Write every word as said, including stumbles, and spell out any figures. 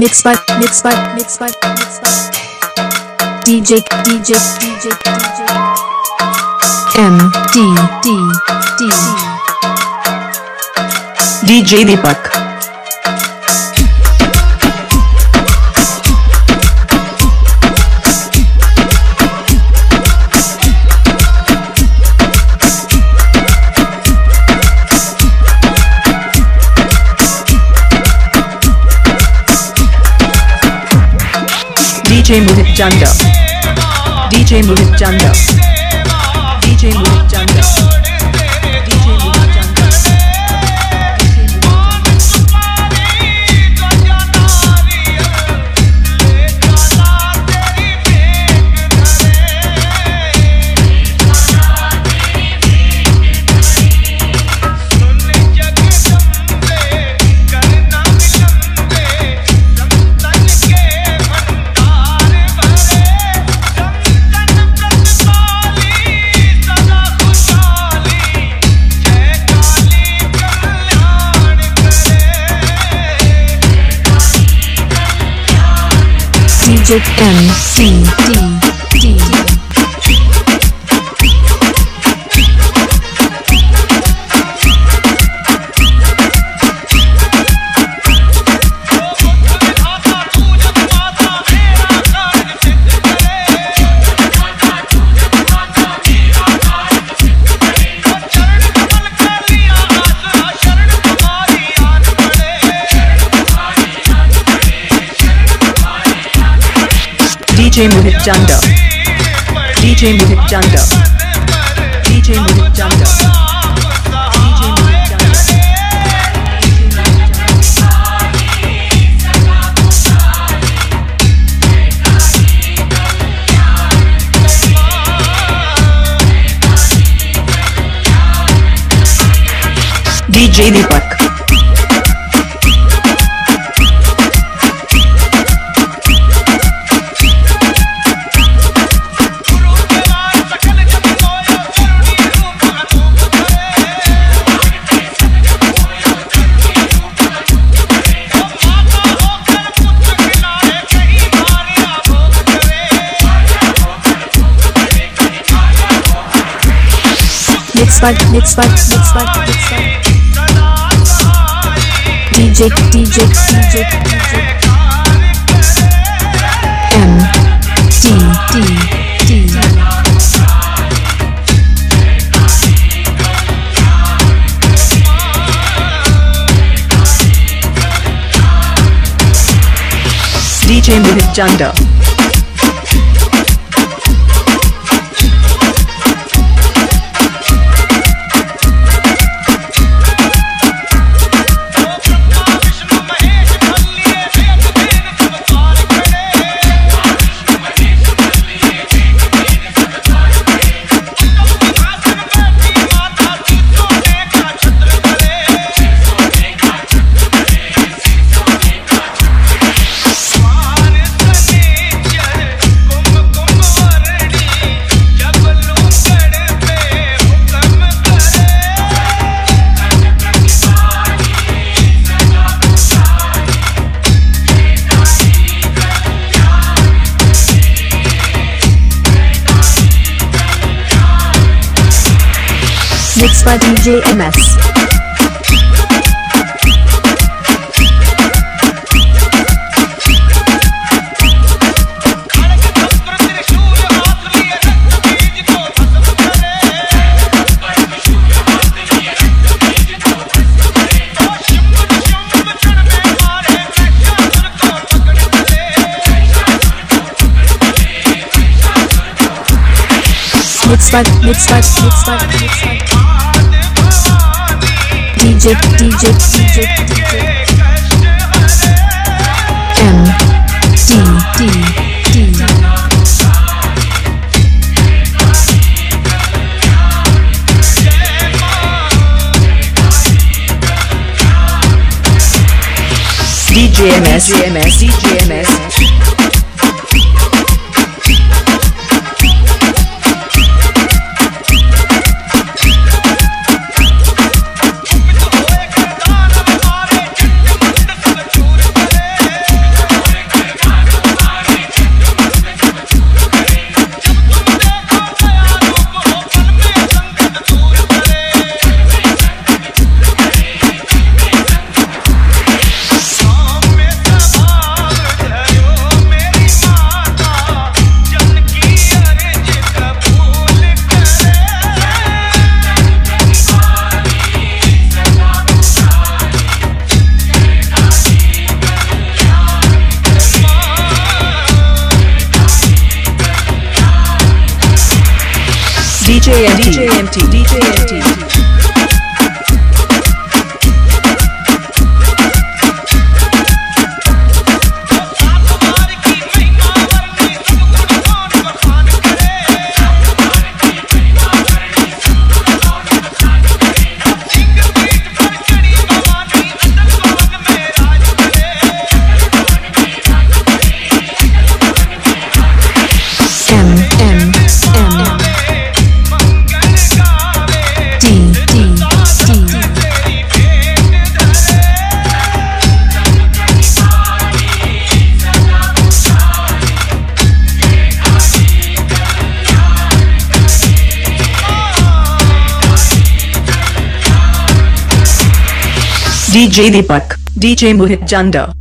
Mix by mix by mix by mix by D J D J D J D J M D D D D J Deepak. D J Mohit Janda. D J Mohit Janda. D J Mohit Janda. D J Mohit Janda. D J M C D D D J Mohit Janda. D J Mohit Janda. D J Mohit Janda. D J Mohit Janda. D J Deepak. Mix by mix by mix by mix by D J D J D J D J M D D D D J Mohit Janda. Mixed by D J M S. Mixed by mixed by mixed by mixed by D J D J D J D J M D D D D J M S D J M S D J M S DJ M T, DJ M T, DJ M T. D J Deepak, D J Mohit Janda.